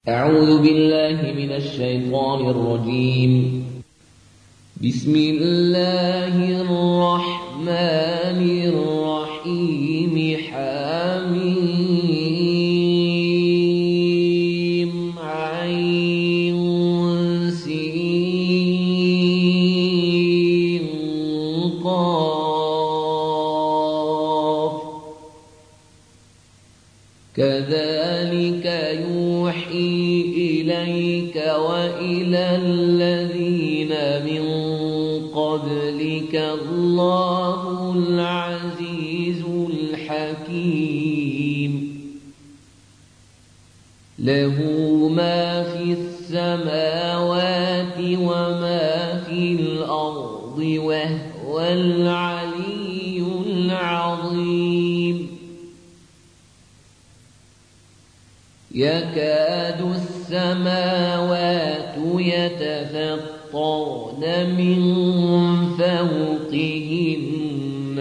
أعوذ بالله من الشيطان الرجيم. بسم الله الرحمن الرحيم. حميم عين سين قاف. كذلك يوحي إليك وإلى الذين من قبلك الله العزيز الحكيم. له ما في السماوات وما في الأرض وهو العلي العظيم. يكاد السماوات يتفطرن من فوقهن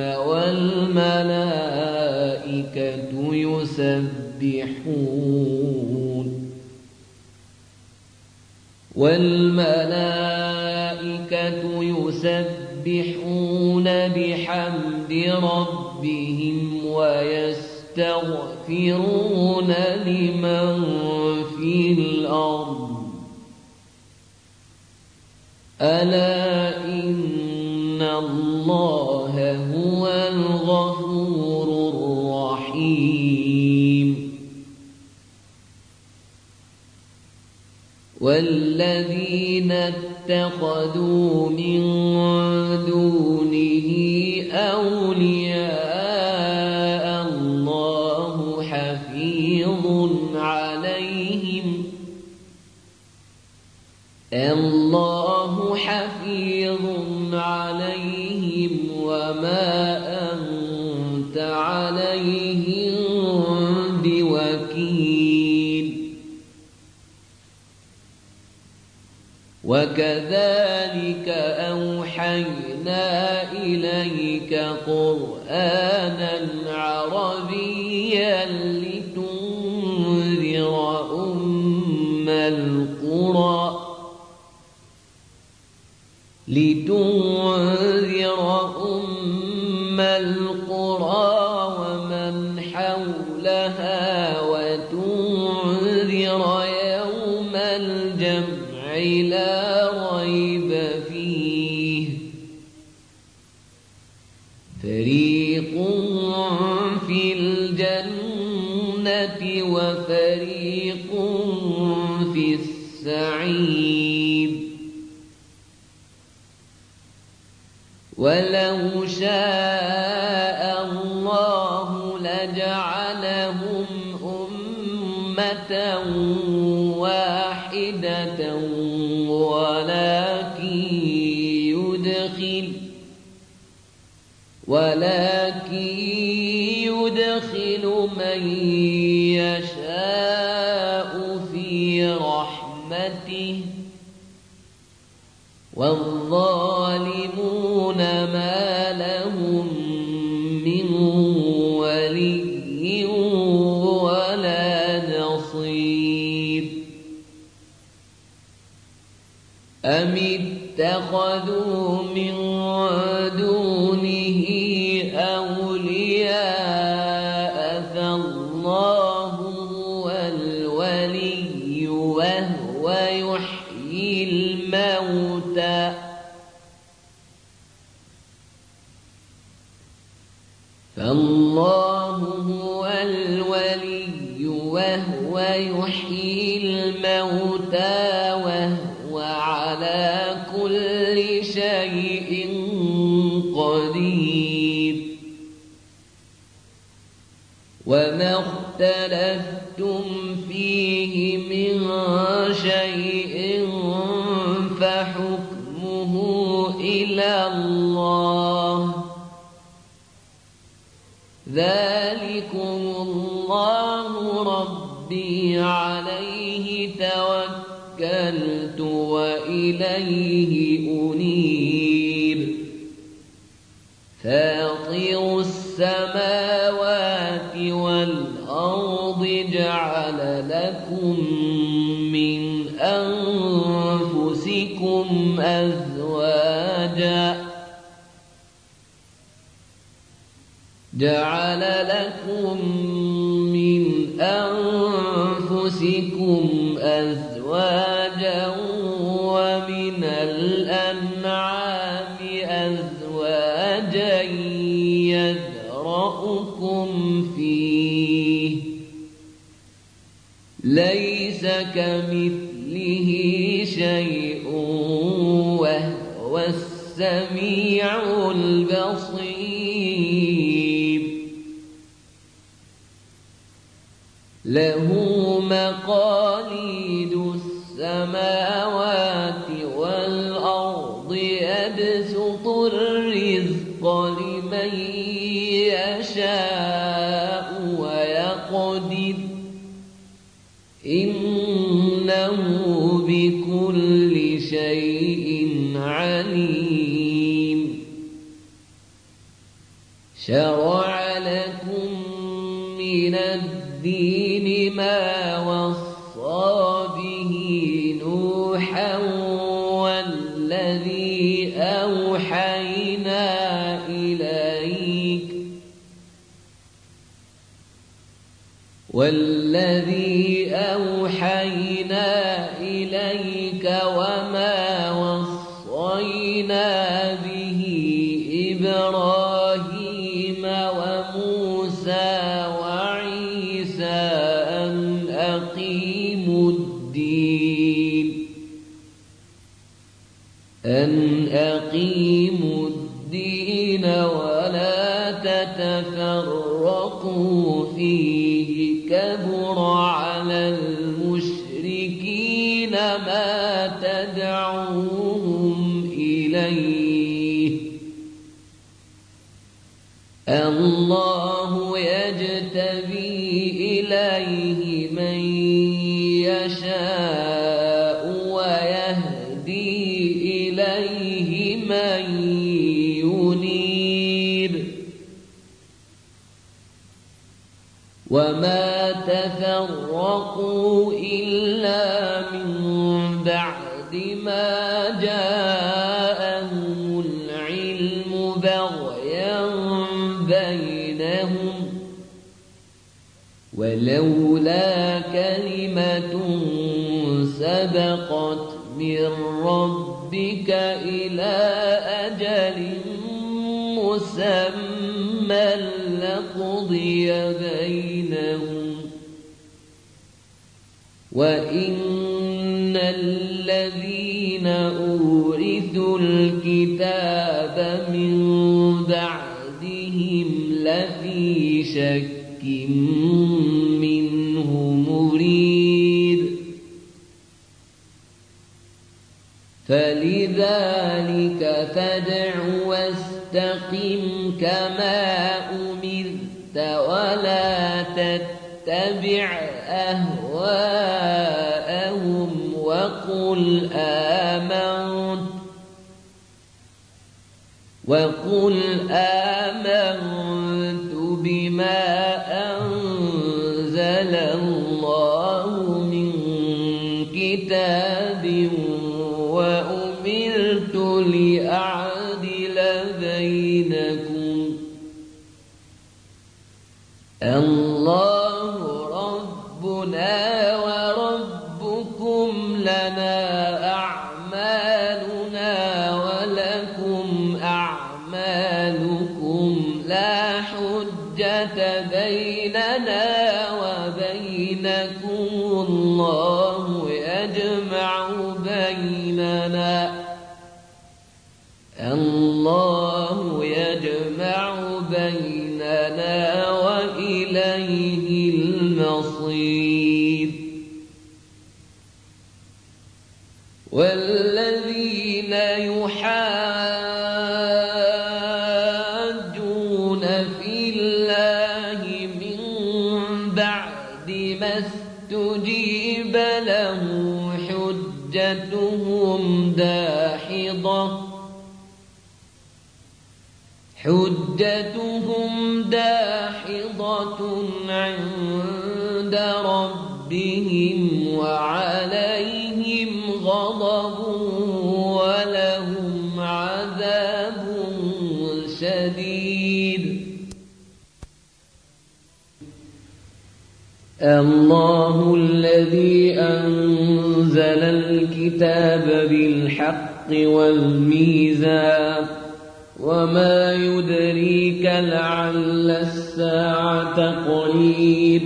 والملائكة يسبحون بحمد ربهم ويستغفرون لمن في الأرض. ألا إن الله هو الغفور الرحيم. والذين اتخذوا من دونه أولياء الله حفيظ عليهم وما أنت عليهم بوكيل. وكذلك أوحينا إليك قرآنا عربيا لتنذر أم القرى ومن حولها وتنذر يوم الجمع لا ريب فيه. فريق في الجنة وفريق في السعير. ولو شاء الله لجعلهم أمة واحدة ولكن يدخل من يشاء في رحمته. والظالمون ما لهم من ولي ولا نصير. أم اتخذوا من دونه أولياء فالله هو الولي وهو يحيي الموتى. فالله هو الولي وهو يحيي الموتى وهو على كل شيء قدير. وما اختلفتم فيه من شيء فحكمه إلى الله. ذلكم الله ربي عليه توكلت وإليه أنيب. فاطر السماوات والأرض جعل لكم بكم أزواجا جعل لكم من أنفسكم أزواجا ومن الأنعام أزواجا يذرأكم فيه ليس كمثله شيء وهو السميع البصير له مقاليد السماوات والأرض يبسط الرزق لمن يشاء ويقدر إنه بكل شيء عليم شرع لكم من الدين ما وصى به نوحا والذي أوحينا إليك وما وصينا به إبراهيم وموسى وعيسى أن أقيموا الدين ولا تتفرقوا فيه كبر على المشركين ما تدعوهم إليه الله يجتبي إليه من يشاء ويهدي إليه من ينيب وما تفرقوا إلا من بعد ما جاءهم العلم بغيا بينهم ولولا كلمة سبقت من ربك إلى أجل مسمى لقضي بينهم وإن الذين أورثوا الكتاب من بعدهم لفي شك منه مريب فلذلك فادع واستقم كما أمرت ولا تتبع أهواءهم وقل آمنت بما أنزل الله من كتاب وأمرت لأعدل بينكم الله ربنا وربكم لنا أعمالنا ولكم أعمالكم لا حجة بيننا وبينكم الله يجمع بيننا وإليه المصير والذين يحاجون في الله من بعد ما استجيب له حجتهم داحضة عند ربهم وعليهم غضب الله الذي أنزل الكتاب بالحق والميزان وما يدريك لعل الساعة قريب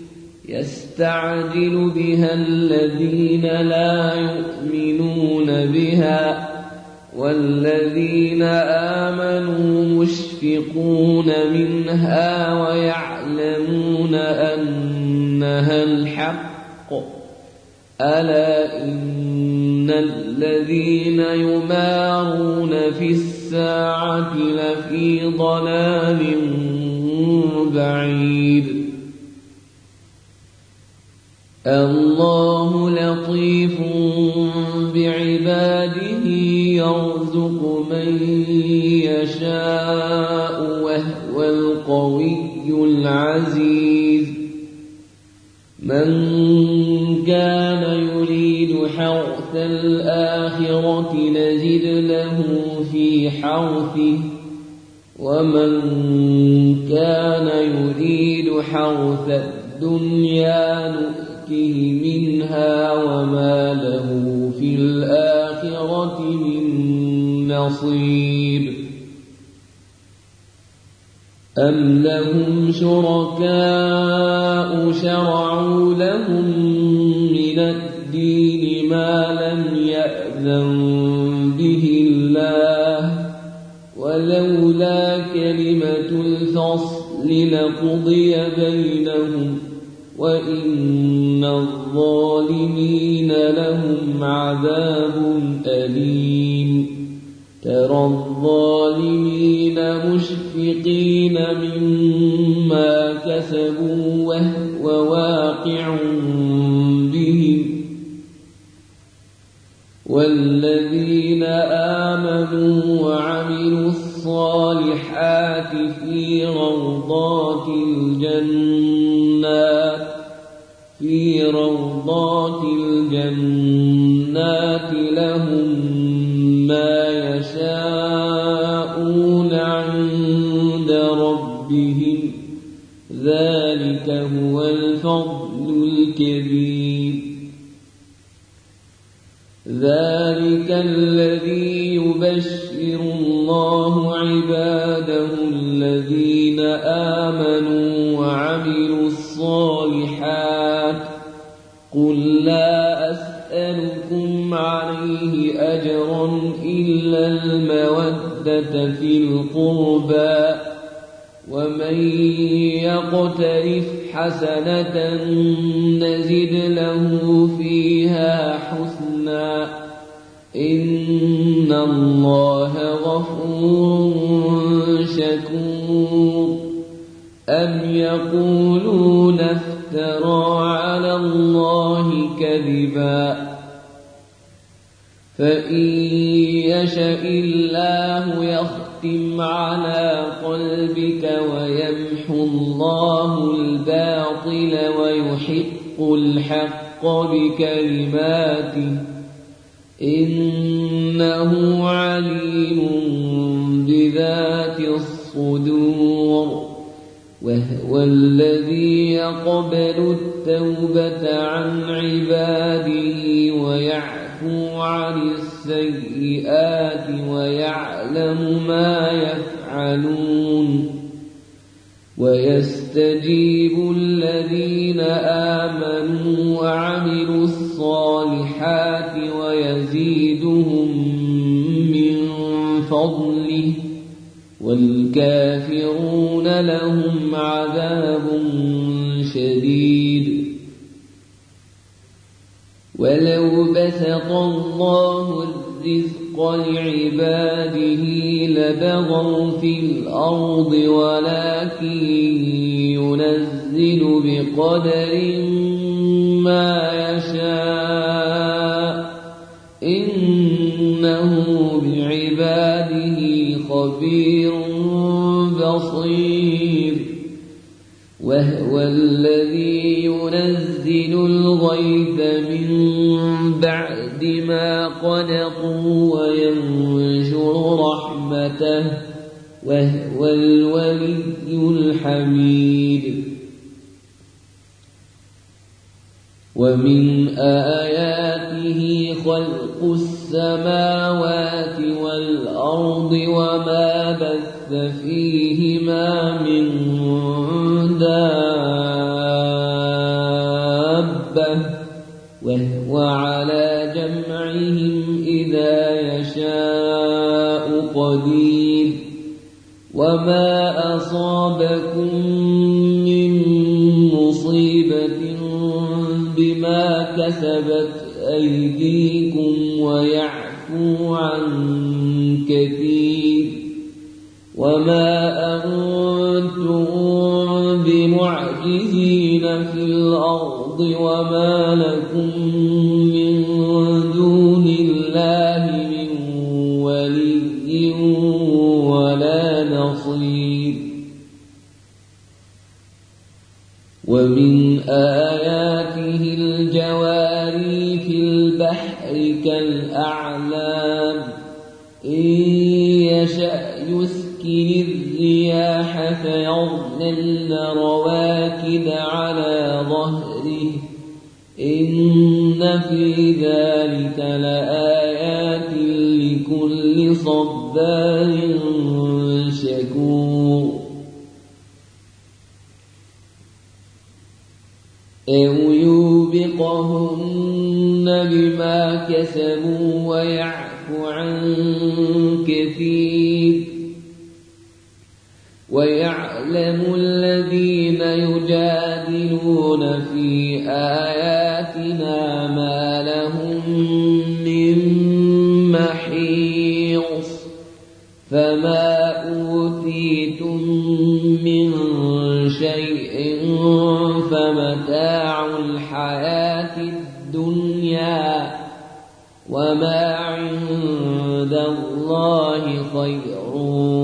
يستعجل بها الذين لا يؤمنون بها والذين آمنوا مشفقون منها ويعلمون أنها الحق ألا إن الذين يمارون في الساعة لفي ضلال بعيد الله لطيف بعباده يرزق من يشاء وهو القوي العزيز من كان يريد حرث الآخرة نزد له في حرثه ومن كان يريد حرث الدنيا نؤته منها وما له في الآخرة من نصيب أم لهم شركاء شرعوا لهم من الدين ما لم يأذن به الله ولولا كلمة الفصل لقضي بينهم وإن الظالمين لهم عذاب أليم ترى الظالمين مشفقين مما كسبوا وهو واقع بهم والذين آمنوا وعملوا الصالحات في روضات الجنات لهم ما يشاءون عند ربهم ذلك هو الفضل الكبير ذلك الذي يبشر الله عباده الذين آمنوا وعملوا الصالحات قل لا أسألكم عليه أجرا إلا المودة في القربى ومن يقترف حسنة نزد له فيها حسنا إن الله غفور شكور أم يقولون افترى على الله كذبا فإن يشاء الله يختم على قلبك ويمحو الله الباطل ويحق الحق بكلماته إنه عليم بذات الصدور وهو الذي يقبل التوبة عن عباده ويعفو عن السيئات ويعلم ما يفعلون ويستجيب الذين آمنوا وعملوا الصالحات ويزيدهم من فضله والكافرون لهم عذاب شديد ولو بسط الله الرزق لعباده لبغوا في الأرض ولكن ينزل بقدر ما يشاء إنه بعباده خبير بصير وهو الذي ينزل الغيث من بعد ما قنطوا وينشر رحمته وهو الولي الحميد ومن آياته خلق السماوات والأرض وما بث فيهما من دابة وهو على جمعهم إذا يشاء قدير وما أصابكم من مصيبة بما كسبت أيديكم ويعفو عن كثير وما أنتم بمعجزين في الأرض وما لكم من دون الله من ولي ولا نصير ومن آياته الجواري في البحر كالأعلام إن يشأ يسكن الرياح فيظللن رواكد على ظهره إن في ذلك لآيات لكل صبار شكور أو يوبقهن بما كسبوا ويعفو عن كثير ويعلم الذين يجادلون في آياتنا ما لهم من محيص فما أوتيتم من شيء فمتاع الحياة الدنيا وما عند الله خير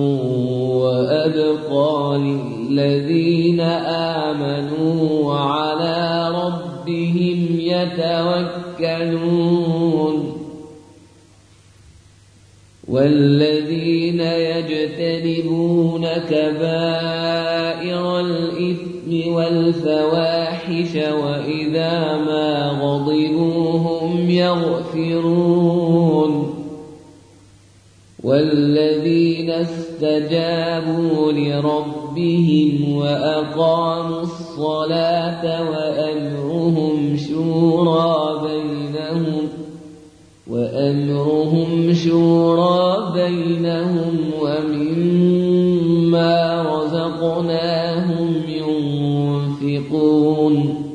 وأبقى للذين آمنوا وعلى ربهم يتوكلون والذين يجتنبون كبائر الإثم والفواحش وإذا ما غضبوا هم يغفرون والذين استجابوا لربهم وأقاموا الصلاة وأمرهم شورى بينهم ومما رزقناهم ينفقون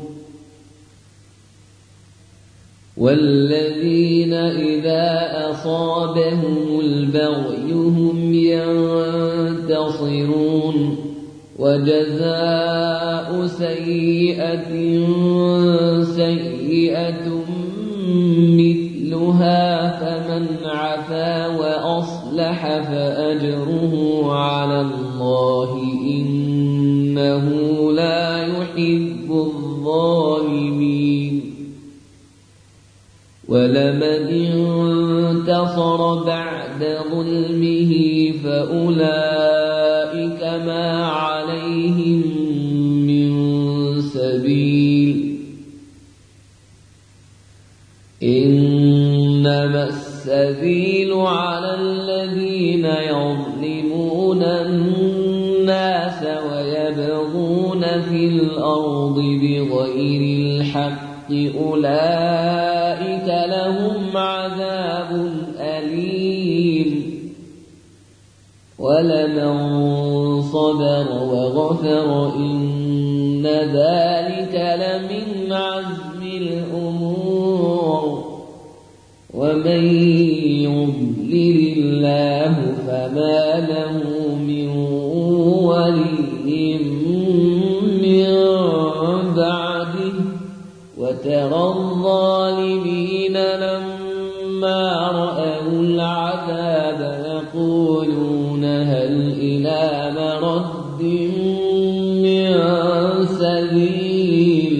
والذين إذا أصابهم البغي هم ينتصرون وجزاء سيئة سيئة مثلها فمن عفا وأصلح فأجره على الله إنه لا يحب الظالمين ولمن انتصر بعد ظلمه فأولئك ما عليهم من سبيل إنما السبيل على الذين يظلمون الناس ويبغون في الأرض بغير الحق أولئك لهم عذاب أليم ولمن صبر وغفر إن ذلك لمن عزم الأمور ومن يضلل الله فما له من ولي من بعده وترى الظالمين لما رأوا العذاب يقولون هل إلى مرد من سبيل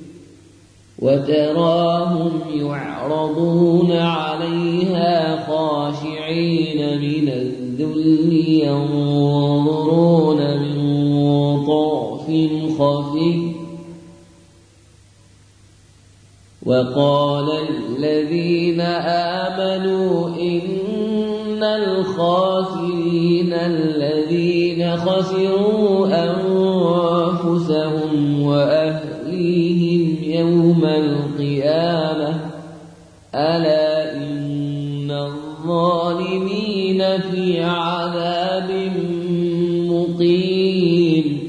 وتراهم يعرضون عليها خاشعين من الذل ينظرون من طرف خفي وقال الذين آمنوا إن الخاسرين الذين خسروا أنفسهم وأهليهم يوم القيامة ألا إن الظالمين في عذاب مقيم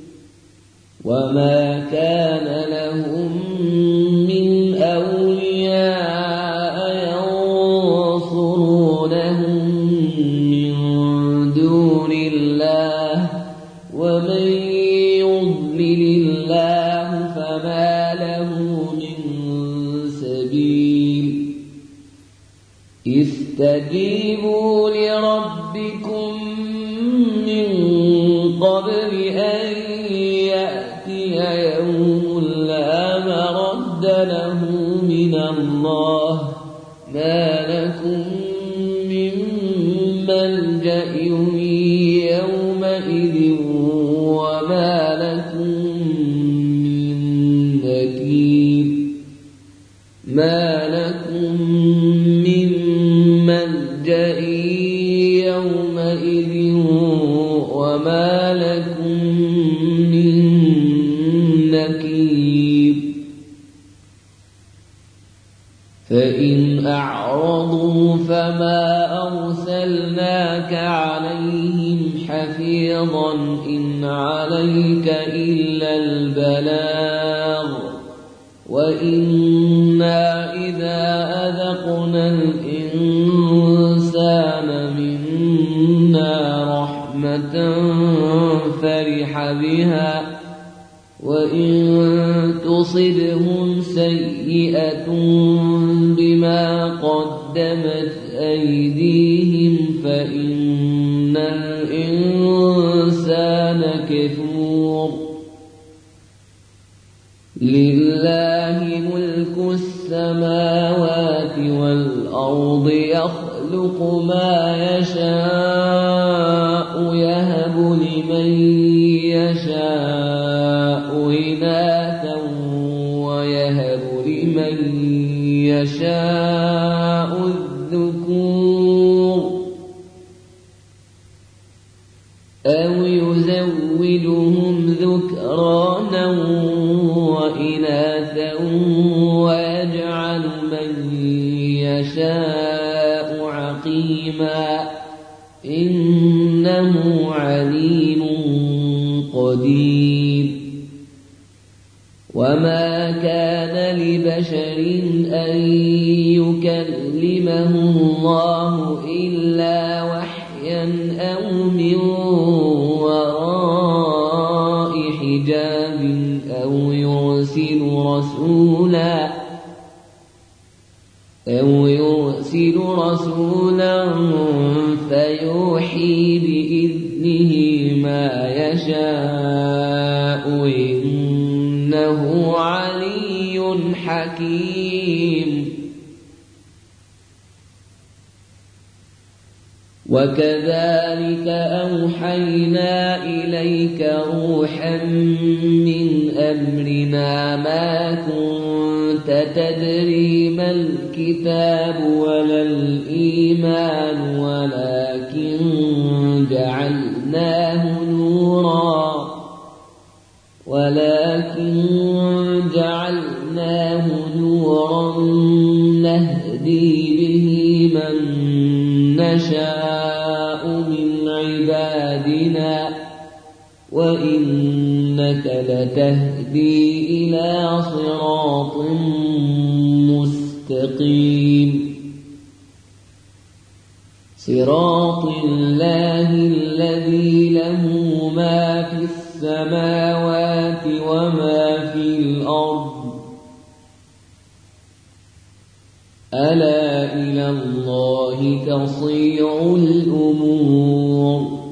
وما كان لهم من أولياء ينصرونهم من دون الله ومن يضلل الله فما له من سبيل استجيبوا لربكم من قبل أن يأتي يوم لا مرد له من الله ما لكم من ملجأ يومئذ وما لكم من نكير ما لكم من ملجأ يومئذ وما لكم من نكير فإن أعرضوا فما أرسلناك عليهم حفيظا إن عليك إلا البلاغ وإنا إذا أذقنا الإنسان منا رحمة فرح بها وإن تصبهم سيئة بما قدمت أيديهم فإن الإنسان كفور لله ملك السماوات والأرض يخلق ما يشاء يهب لمن يشاء إناثا ويهب لمن يشاء الذكور أو يزوجهم ذكرانا وإناثا ويجعل من يشاء عقيما إنه عليم قدير وما كان لبشر أن يكلمه الله إلا وحيا أو من وراء حجاب أو يرسل رسولا فيوحي بإذنه ما يشاء إنه علي حكيم وكذلك أوحينا إليك روحا من أمرنا ما كنت تدري ما الكتاب ولا الإيمان ولكن جعلناه نورا نهدي به من نشاء من عبادنا وإنك لتهدي إلى صراط مستقيم صراط الله الذي له ما في السماوات وما في الأرض ألا إلى الله تصير الأمور